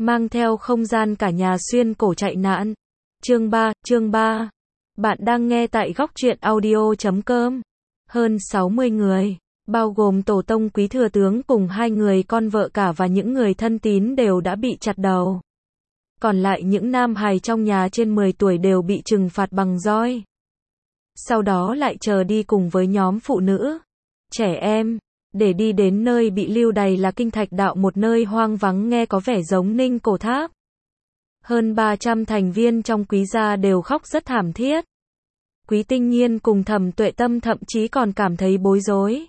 mang theo không gian cả nhà xuyên cổ chạy nạn. Chương 3. Bạn đang nghe tại góc truyện audio.com. Hơn 60 người, bao gồm tổ tông quý thừa tướng cùng 2 người con vợ cả và những người thân tín đều đã bị chặt đầu. Còn lại những nam hài trong nhà trên 10 tuổi đều bị trừng phạt bằng roi. Sau đó lại chờ đi cùng với nhóm phụ nữ, trẻ em, để đi đến nơi bị lưu đày là Kinh Thạch Đạo, một nơi hoang vắng nghe có vẻ giống Ninh Cổ Tháp. Hơn 300 thành viên trong Quý gia đều khóc rất thảm thiết. Quý Tinh Nhiên cùng Thẩm Tuệ Tâm thậm chí còn cảm thấy bối rối,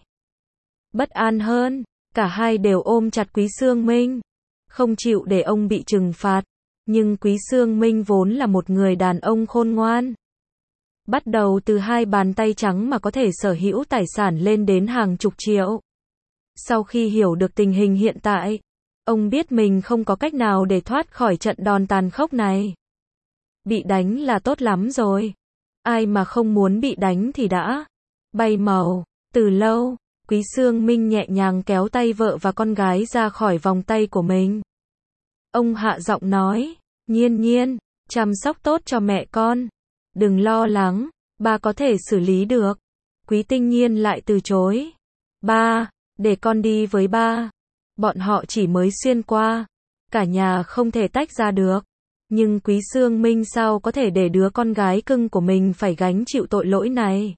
bất an hơn, cả hai đều ôm chặt Quý Xương Minh, không chịu để ông bị trừng phạt. Nhưng Quý Xương Minh vốn là một người đàn ông khôn ngoan. Bắt đầu từ 2 bàn tay trắng mà có thể sở hữu tài sản lên đến hàng chục triệu. Sau khi hiểu được tình hình hiện tại, ông biết mình không có cách nào để thoát khỏi trận đòn tàn khốc này. Bị đánh là tốt lắm rồi. Ai mà không muốn bị đánh thì đã bay màu. Từ lâu, Quý Xương Minh nhẹ nhàng kéo tay vợ và con gái ra khỏi vòng tay của mình. Ông hạ giọng nói, Nhiên Nhiên, chăm sóc tốt cho mẹ con. Đừng lo lắng, ba có thể xử lý được. Quý Tinh Nhiên lại từ chối. Ba, để con đi với ba. Bọn họ chỉ mới xuyên qua, cả nhà không thể tách ra được. Nhưng Quý Xương Minh sao có thể để đứa con gái cưng của mình phải gánh chịu tội lỗi này.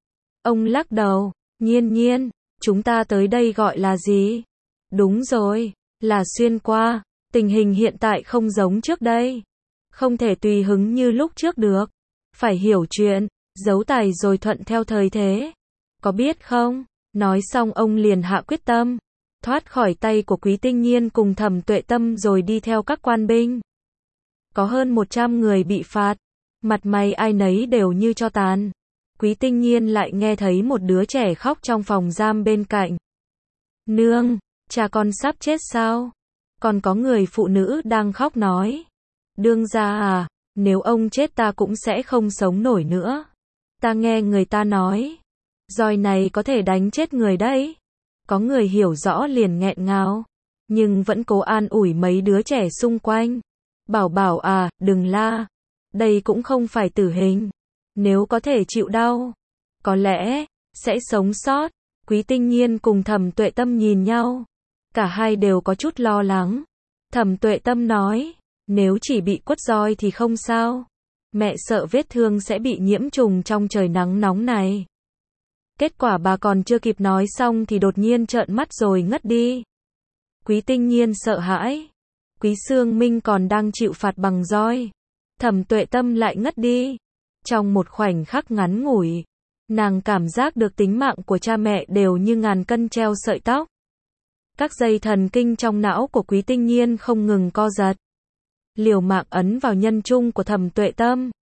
Ông lắc đầu, Nhiên Nhiên, chúng ta tới đây gọi là gì? Đúng rồi, là xuyên qua. Tình hình hiện tại không giống trước đây. Không thể tùy hứng như lúc trước được. Phải hiểu chuyện, giấu tài rồi thuận theo thời thế. Có biết không? Nói xong ông liền hạ quyết tâm, thoát khỏi tay của Quý Tinh Nhiên cùng Thẩm Tuệ Tâm rồi đi theo các quan binh. Có hơn 100 người bị phạt, mặt mày ai nấy đều như tro tàn. Quý Tinh Nhiên lại nghe thấy một đứa trẻ khóc trong phòng giam bên cạnh. Nương, cha con sắp chết sao? Còn có người phụ nữ đang khóc nói, đương gia à, nếu ông chết ta cũng sẽ không sống nổi nữa. Ta nghe người ta nói, roi này có thể đánh chết người đấy. Có người hiểu rõ liền nghẹn ngào, nhưng vẫn cố an ủi mấy đứa trẻ xung quanh. Bảo Bảo à, đừng la, đây cũng không phải tử hình. Nếu có thể chịu đau, có lẽ sẽ sống sót. Quý Tinh Nhiên cùng Thẩm Tuệ Tâm nhìn nhau, cả hai đều có chút lo lắng. Thẩm Tuệ Tâm nói, nếu chỉ bị quất roi thì không sao. Mẹ sợ vết thương sẽ bị nhiễm trùng trong trời nắng nóng này. Kết quả bà còn chưa kịp nói xong thì đột nhiên trợn mắt rồi ngất đi. Quý Tinh Nhiên sợ hãi. Quý Xương Minh còn đang chịu phạt bằng roi. Thẩm Tuệ Tâm lại ngất đi. Trong một khoảnh khắc ngắn ngủi, nàng cảm giác được tính mạng của cha mẹ đều như ngàn cân treo sợi tóc. Các dây thần kinh trong não của Quý Tinh Nhiên không ngừng co giật. Liều mạng ấn vào nhân trung của Thẩm Tuệ Tâm.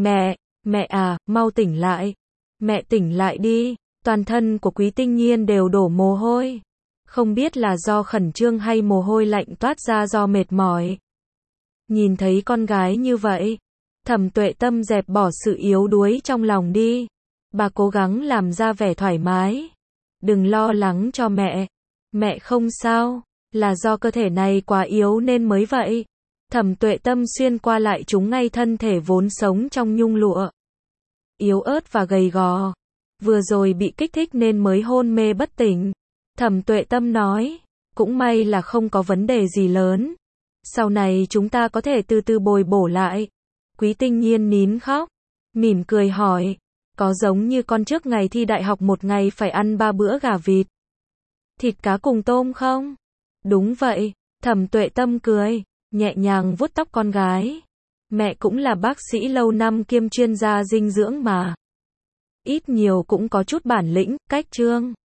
Mẹ à, mau tỉnh lại. Mẹ tỉnh lại đi. Toàn thân của Quý Tinh Nhiên đều đổ mồ hôi. Không biết là do khẩn trương hay mồ hôi lạnh toát ra do mệt mỏi. Nhìn thấy con gái như vậy, Thẩm Tuệ Tâm dẹp bỏ sự yếu đuối trong lòng đi. Bà cố gắng làm ra vẻ thoải mái. Đừng lo lắng cho mẹ. Mẹ không sao, là do cơ thể này quá yếu nên mới vậy. Thẩm Tuệ Tâm xuyên qua lại trúng ngay thân thể vốn sống trong nhung lụa. Yếu ớt và gầy gò. Vừa rồi bị kích thích nên mới hôn mê bất tỉnh. Thẩm Tuệ Tâm nói, cũng may là không có vấn đề gì lớn. Sau này chúng ta có thể từ từ bồi bổ lại. Quý Tinh Nhiên nín khóc, mỉm cười hỏi, có giống như con trước ngày thi đại học một ngày phải ăn 3 bữa gà vịt, thịt cá cùng tôm không? Đúng vậy, Thẩm Tuệ Tâm cười, nhẹ nhàng vuốt tóc con gái. Mẹ cũng là bác sĩ lâu năm kiêm chuyên gia dinh dưỡng mà. Ít nhiều cũng có chút bản lĩnh, cách chương.